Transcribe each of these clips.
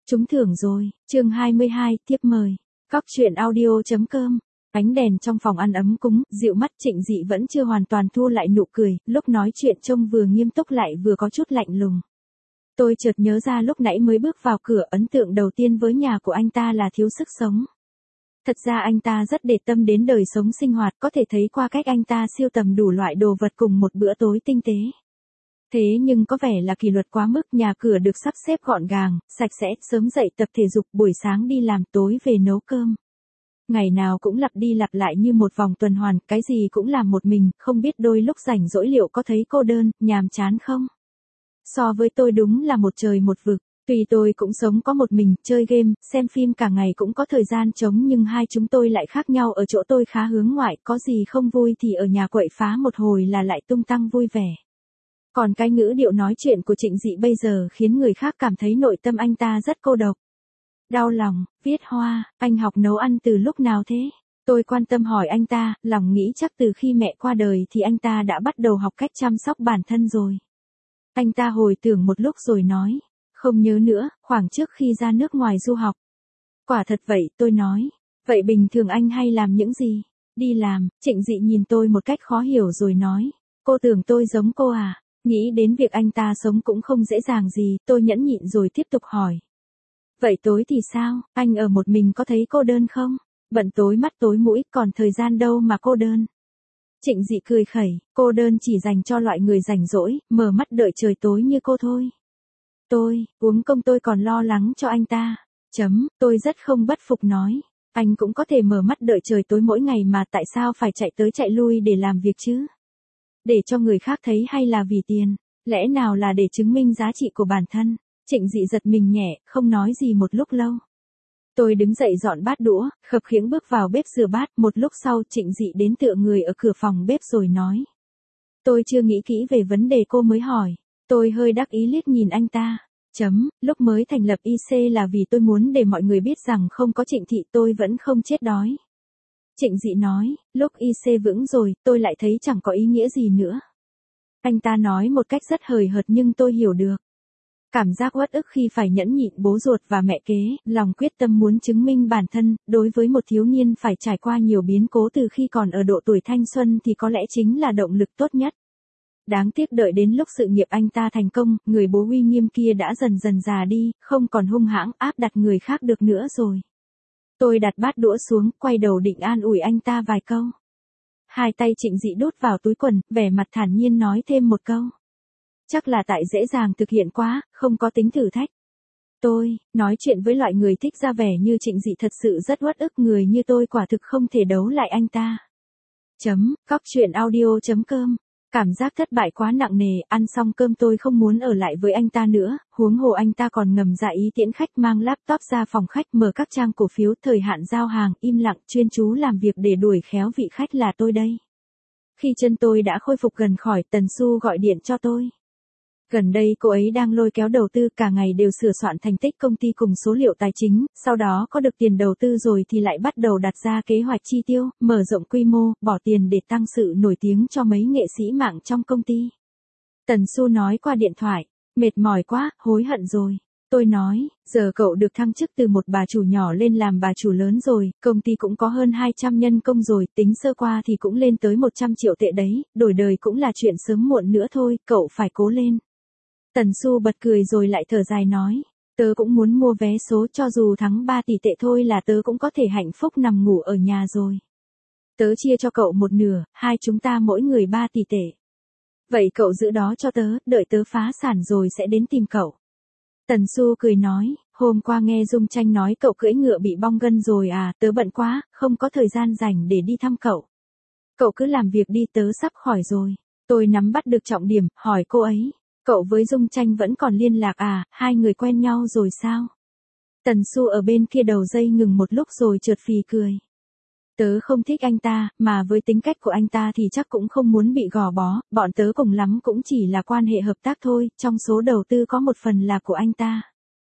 Trúng thưởng rồi, chương 22, tiếp mời. Cóc truyện audio.com. Ánh đèn trong phòng ăn ấm cúng, dịu mắt Trịnh Dị vẫn chưa hoàn toàn thu lại nụ cười, lúc nói chuyện trông vừa nghiêm túc lại vừa có chút lạnh lùng. Tôi chợt nhớ ra lúc nãy mới bước vào cửa, ấn tượng đầu tiên với nhà của anh ta là thiếu sức sống. Thật ra anh ta rất để tâm đến đời sống sinh hoạt, có thể thấy qua cách anh ta sưu tầm đủ loại đồ vật cùng một bữa tối tinh tế. Thế nhưng có vẻ là kỷ luật quá mức, nhà cửa được sắp xếp gọn gàng, sạch sẽ, sớm dậy tập thể dục, buổi sáng đi làm, tối về nấu cơm. Ngày nào cũng lặp đi lặp lại như một vòng tuần hoàn, cái gì cũng làm một mình, không biết đôi lúc rảnh rỗi liệu có thấy cô đơn, nhàm chán không? So với tôi đúng là một trời một vực, tuy tôi cũng sống có một mình, chơi game, xem phim cả ngày cũng có thời gian trống, nhưng hai chúng tôi lại khác nhau ở chỗ tôi khá hướng ngoại, có gì không vui thì ở nhà quậy phá một hồi là lại tung tăng vui vẻ. Còn cái ngữ điệu nói chuyện của Trịnh Dị bây giờ khiến người khác cảm thấy nội tâm anh ta rất cô độc. Đau lòng, Viết Hoa, anh học nấu ăn từ lúc nào thế? Tôi quan tâm hỏi anh ta, lòng nghĩ chắc từ khi mẹ qua đời thì anh ta đã bắt đầu học cách chăm sóc bản thân rồi. Anh ta hồi tưởng một lúc rồi nói, không nhớ nữa, khoảng trước khi ra nước ngoài du học. Quả thật vậy, tôi nói. Vậy bình thường anh hay làm những gì? Đi làm. Trịnh Dị nhìn tôi một cách khó hiểu rồi nói, cô tưởng tôi giống cô à? Nghĩ đến việc anh ta sống cũng không dễ dàng gì, tôi nhẫn nhịn rồi tiếp tục hỏi. Vậy tối thì sao, anh ở một mình có thấy cô đơn không? Bận tối mắt tối mũi, còn thời gian đâu mà cô đơn? Trịnh Dị cười khẩy, cô đơn chỉ dành cho loại người rảnh rỗi, mở mắt đợi trời tối như cô thôi. Tôi, uống công tôi còn lo lắng cho anh ta. Tôi rất không bất phục nói. Anh cũng có thể mở mắt đợi trời tối mỗi ngày mà, tại sao phải chạy tới chạy lui để làm việc chứ? Để cho người khác thấy hay là vì tiền? Lẽ nào là để chứng minh giá trị của bản thân? Trịnh Dị giật mình nhẹ, không nói gì một lúc lâu. Tôi đứng dậy dọn bát đũa, khập khiễng bước vào bếp rửa bát, một lúc sau Trịnh Dị đến tựa người ở cửa phòng bếp rồi nói. Tôi chưa nghĩ kỹ về vấn đề cô mới hỏi. Tôi hơi đắc ý liếc nhìn anh ta. Lúc mới thành lập IC là vì tôi muốn để mọi người biết rằng không có Trịnh Thị tôi vẫn không chết đói. Trịnh Dị nói, lúc IC vững rồi, tôi lại thấy chẳng có ý nghĩa gì nữa. Anh ta nói một cách rất hời hợt nhưng tôi hiểu được. Cảm giác uất ức khi phải nhẫn nhịn bố ruột và mẹ kế, lòng quyết tâm muốn chứng minh bản thân, đối với một thiếu niên phải trải qua nhiều biến cố từ khi còn ở độ tuổi thanh xuân thì có lẽ chính là động lực tốt nhất. Đáng tiếc đợi đến lúc sự nghiệp anh ta thành công, người bố uy nghiêm kia đã dần dần già đi, không còn hung hãng áp đặt người khác được nữa rồi. Tôi đặt bát đũa xuống, quay đầu định an ủi anh ta vài câu. Hai tay Trịnh Dị đút vào túi quần, vẻ mặt thản nhiên nói thêm một câu. Chắc là tại dễ dàng thực hiện quá, không có tính thử thách. Tôi, nói chuyện với loại người thích ra vẻ như Trịnh Dị thật sự rất uất ức, người như tôi quả thực không thể đấu lại anh ta. Cóc truyện audio.com. Cảm giác thất bại quá nặng nề, ăn xong cơm tôi không muốn ở lại với anh ta nữa, huống hồ anh ta còn ngầm dạ ý tiễn khách, mang laptop ra phòng khách mở các trang cổ phiếu, thời hạn giao hàng, im lặng chuyên chú làm việc để đuổi khéo vị khách là tôi đây. Khi chân tôi đã khôi phục gần khỏi, Tần Xu gọi điện cho tôi. Gần đây cô ấy đang lôi kéo đầu tư, cả ngày đều sửa soạn thành tích công ty cùng số liệu tài chính, sau đó có được tiền đầu tư rồi thì lại bắt đầu đặt ra kế hoạch chi tiêu, mở rộng quy mô, bỏ tiền để tăng sự nổi tiếng cho mấy nghệ sĩ mạng trong công ty. Tần Xu nói qua điện thoại, mệt mỏi quá, hối hận rồi. Tôi nói, giờ cậu được thăng chức từ một bà chủ nhỏ lên làm bà chủ lớn rồi, công ty cũng có hơn 200 nhân công rồi, tính sơ qua thì cũng lên tới 100 triệu tệ đấy, đổi đời cũng là chuyện sớm muộn nữa thôi, cậu phải cố lên. Tần Xu bật cười rồi lại thở dài nói, tớ cũng muốn mua vé số, cho dù thắng 3 tỷ tệ thôi là tớ cũng có thể hạnh phúc nằm ngủ ở nhà rồi. Tớ chia cho cậu một nửa, hai chúng ta mỗi người 3 tỷ tệ. Vậy cậu giữ đó cho tớ, đợi tớ phá sản rồi sẽ đến tìm cậu. Tần Xu cười nói, hôm qua nghe Dung Tranh nói cậu cưỡi ngựa bị bong gân rồi à, tớ bận quá, không có thời gian rảnh để đi thăm cậu. Cậu cứ làm việc đi, tớ sắp khỏi rồi. Tôi nắm bắt được trọng điểm, hỏi cô ấy. Cậu với Dung Tranh vẫn còn liên lạc à, hai người quen nhau rồi sao? Tần Xu ở bên kia đầu dây ngừng một lúc rồi chợt phì cười. Tớ không thích anh ta, mà với tính cách của anh ta thì chắc cũng không muốn bị gò bó, bọn tớ cùng lắm cũng chỉ là quan hệ hợp tác thôi, trong số đầu tư có một phần là của anh ta.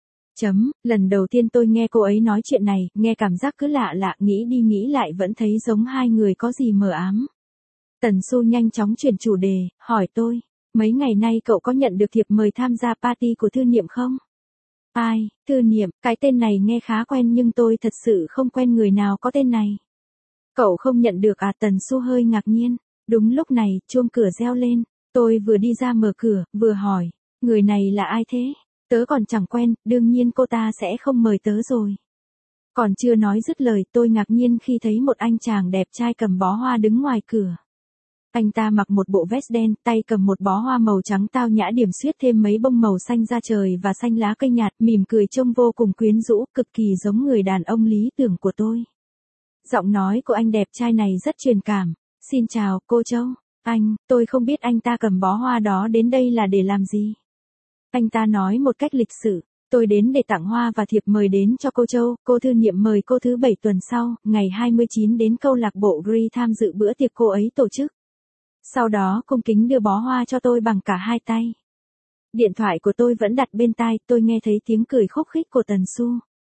Lần đầu tiên tôi nghe cô ấy nói chuyện này, nghe cảm giác cứ lạ lạ, nghĩ đi nghĩ lại vẫn thấy giống hai người có gì mờ ám. Tần Xu nhanh chóng chuyển chủ đề, hỏi tôi. Mấy ngày nay cậu có nhận được thiệp mời tham gia party của Thư Niệm không? Ai, Thư Niệm, cái tên này nghe khá quen nhưng tôi thật sự không quen người nào có tên này. Cậu không nhận được à? Tần Xu hơi ngạc nhiên. Đúng lúc này, chuông cửa reo lên. Tôi vừa đi ra mở cửa, vừa hỏi. Người này là ai thế? Tớ còn chẳng quen, đương nhiên cô ta sẽ không mời tớ rồi. Còn chưa nói dứt lời, tôi ngạc nhiên khi thấy một anh chàng đẹp trai cầm bó hoa đứng ngoài cửa. Anh ta mặc một bộ vest đen, tay cầm một bó hoa màu trắng tao nhã điểm xuyết thêm mấy bông màu xanh da trời và xanh lá cây nhạt, mỉm cười trông vô cùng quyến rũ, cực kỳ giống người đàn ông lý tưởng của tôi. Giọng nói của anh đẹp trai này rất truyền cảm. Xin chào, cô Châu. Tôi không biết anh ta cầm bó hoa đó đến đây là để làm gì. Anh ta nói một cách lịch sự. Tôi đến để tặng hoa và thiệp mời đến cho cô Châu. Cô Thư Niệm mời cô thứ 7 tuần sau, ngày 29 đến câu lạc bộ Gree tham dự bữa tiệc cô ấy tổ chức. Sau đó cung kính đưa bó hoa cho tôi bằng cả hai tay. Điện thoại của tôi vẫn đặt bên tai, tôi nghe thấy tiếng cười khúc khích của Tần Xu.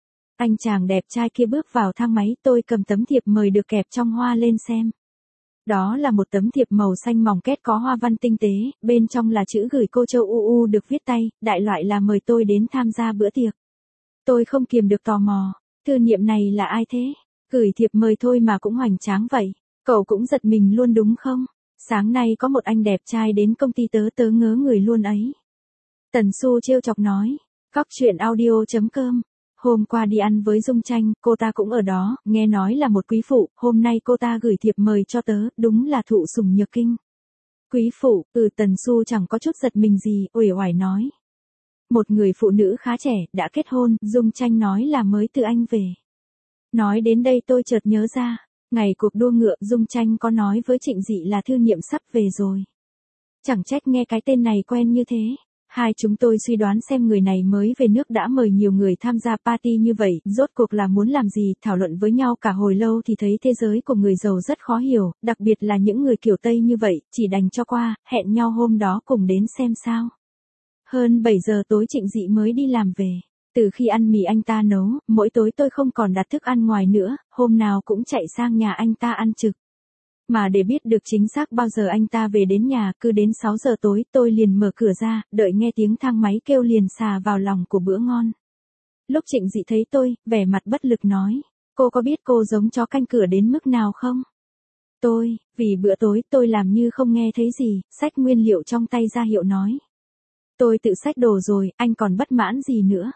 Anh chàng đẹp trai kia bước vào thang máy, tôi cầm tấm thiệp mời được kẹp trong hoa lên xem. Đó là một tấm thiệp màu xanh mỏng két có hoa văn tinh tế, bên trong là chữ gửi cô Châu UU được viết tay, đại loại là mời tôi đến tham gia bữa tiệc. Tôi không kiềm được tò mò, Thư Niệm này là ai thế? Gửi thiệp mời thôi mà cũng hoành tráng vậy, cậu cũng giật mình luôn đúng không? Sáng nay có một anh đẹp trai đến công ty tớ ngớ người luôn ấy. Tần Xu trêu chọc nói, Cóc truyện audio.com. Hôm qua đi ăn với Dung Tranh, cô ta cũng ở đó, nghe nói là một quý phụ, hôm nay cô ta gửi thiệp mời cho tớ, đúng là thụ sủng nhược kinh. Quý phụ, Tần Xu chẳng có chút giật mình gì, uể oải nói. Một người phụ nữ khá trẻ, đã kết hôn, Dung Tranh nói là mới từ Anh về. Nói đến đây tôi chợt nhớ ra, ngày cuộc đua ngựa, Dung Tranh có nói với Trịnh Dị là Thư Niệm sắp về rồi. Chẳng trách nghe cái tên này quen như thế. Hai chúng tôi suy đoán xem người này mới về nước đã mời nhiều người tham gia party như vậy, rốt cuộc là muốn làm gì, thảo luận với nhau cả hồi lâu thì thấy thế giới của người giàu rất khó hiểu, đặc biệt là những người kiểu Tây như vậy, chỉ đành cho qua, hẹn nhau hôm đó cùng đến xem sao. Hơn 7 giờ tối Trịnh Dị mới đi làm về. Từ khi ăn mì anh ta nấu, mỗi tối tôi không còn đặt thức ăn ngoài nữa, hôm nào cũng chạy sang nhà anh ta ăn trực. Mà để biết được chính xác bao giờ anh ta về đến nhà, cứ đến 6 giờ tối tôi liền mở cửa ra, đợi nghe tiếng thang máy kêu liền xà vào lòng của bữa ngon. Lúc Trịnh Dị thấy tôi, vẻ mặt bất lực nói, cô có biết cô giống chó canh cửa đến mức nào không? Vì bữa tối tôi làm như không nghe thấy gì, xách nguyên liệu trong tay ra hiệu nói. Tôi tự xách đồ rồi, anh còn bất mãn gì nữa?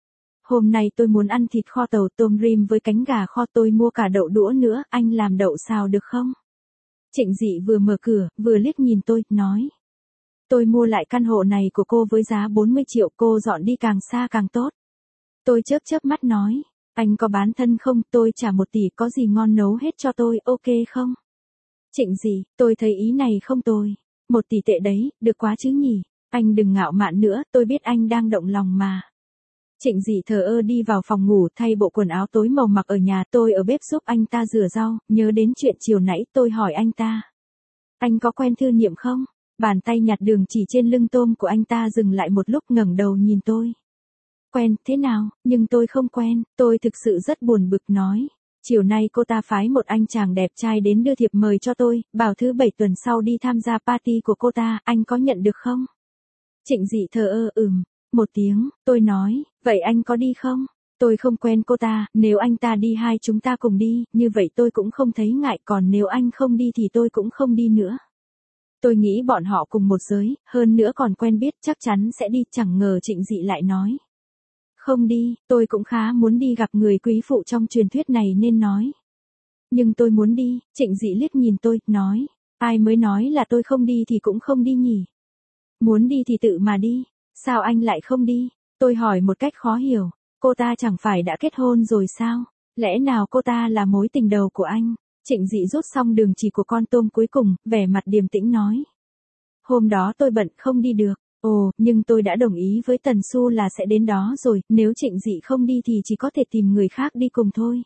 Hôm nay tôi muốn ăn thịt kho tàu tôm rim với cánh gà kho, tôi mua cả đậu đũa nữa, anh làm đậu xào được không? Trịnh Dị vừa mở cửa, vừa liếc nhìn tôi, nói. Tôi mua lại căn hộ này của cô với giá 40 triệu, cô dọn đi càng xa càng tốt. Tôi chớp mắt nói, anh có bán thân không, tôi trả 1 tỷ, có gì ngon nấu hết cho tôi, ok không? Trịnh Dị, tôi thấy ý này không tồi. 1 tỷ tệ đấy, được quá chứ nhỉ? Anh đừng ngạo mạn nữa, tôi biết anh đang động lòng mà. Trịnh Dị thờ ơ đi vào phòng ngủ thay bộ quần áo tối màu mặc ở nhà, tôi ở bếp giúp anh ta rửa rau, nhớ đến chuyện chiều nãy tôi hỏi anh ta. Anh có quen Thư Niệm không? Bàn tay nhặt đường chỉ trên lưng tôm của anh ta dừng lại một lúc, ngẩng đầu nhìn tôi. Quen, thế nào, nhưng tôi không quen, tôi thực sự rất buồn bực nói. Chiều nay cô ta phái một anh chàng đẹp trai đến đưa thiệp mời cho tôi, bảo thứ 7 tuần sau đi tham gia party của cô ta, anh có nhận được không? Trịnh Dị thờ ơ một tiếng, tôi nói, vậy anh có đi không? Tôi không quen cô ta, nếu anh ta đi hai chúng ta cùng đi, như vậy tôi cũng không thấy ngại, còn nếu anh không đi thì tôi cũng không đi nữa. Tôi nghĩ bọn họ cùng một giới, hơn nữa còn quen biết, chắc chắn sẽ đi, chẳng ngờ Trịnh Dị lại nói. Không đi, tôi cũng khá muốn đi gặp người quý phụ trong truyền thuyết này nên nói. Nhưng tôi muốn đi, Trịnh Dị liếc nhìn tôi, nói, ai mới nói là tôi không đi thì cũng không đi nhỉ? Muốn đi thì tự mà đi. Sao anh lại không đi? Tôi hỏi một cách khó hiểu. Cô ta chẳng phải đã kết hôn rồi sao? Lẽ nào cô ta là mối tình đầu của anh? Trịnh Dị rút xong đường chỉ của con tôm cuối cùng, vẻ mặt điềm tĩnh nói. Hôm đó tôi bận không đi được. Ồ, nhưng tôi đã đồng ý với Tần Xu là sẽ đến đó rồi, nếu Trịnh Dị không đi thì chỉ có thể tìm người khác đi cùng thôi.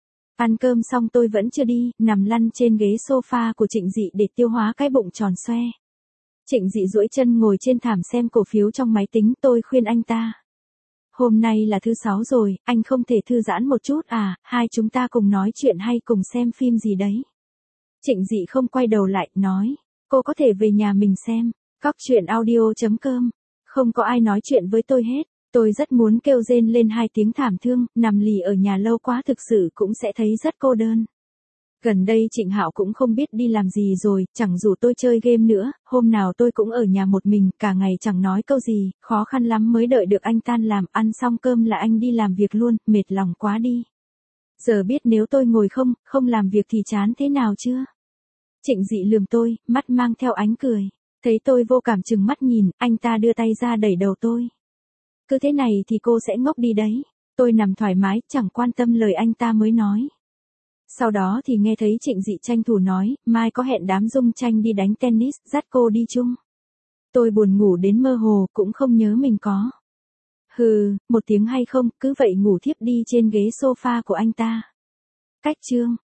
Ăn cơm xong tôi vẫn chưa đi, nằm lăn trên ghế sofa của Trịnh Dị để tiêu hóa cái bụng tròn xoe. Trịnh Dị duỗi chân ngồi trên thảm xem cổ phiếu trong máy tính, tôi khuyên anh ta. Hôm nay là thứ 6 rồi, anh không thể thư giãn một chút à, hai chúng ta cùng nói chuyện hay cùng xem phim gì đấy. Trịnh Dị không quay đầu lại, nói, cô có thể về nhà mình xem. Cóc truyện audio.com. Không có ai nói chuyện với tôi hết. Tôi rất muốn kêu rên lên 2 tiếng thảm thương, nằm lì ở nhà lâu quá thực sự cũng sẽ thấy rất cô đơn. Gần đây Trịnh Hạo cũng không biết đi làm gì rồi, chẳng rủ tôi chơi game nữa, hôm nào tôi cũng ở nhà một mình, cả ngày chẳng nói câu gì, khó khăn lắm mới đợi được anh tan làm, ăn xong cơm là anh đi làm việc luôn, mệt lòng quá đi. Giờ biết nếu tôi ngồi không làm việc thì chán thế nào chưa? Trịnh Dị lườm tôi, mắt mang theo ánh cười. Thấy tôi vô cảm chừng mắt nhìn, anh ta đưa tay ra đẩy đầu tôi. Cứ thế này thì cô sẽ ngốc đi đấy. Tôi nằm thoải mái, chẳng quan tâm lời anh ta mới nói. Sau đó thì nghe thấy Trịnh Dị tranh thủ nói, mai có hẹn đám Dung Tranh đi đánh tennis, dắt cô đi chung. Tôi buồn ngủ đến mơ hồ, cũng không nhớ mình có. Hừ, một tiếng hay không, cứ vậy ngủ thiếp đi trên ghế sofa của anh ta. Cách chương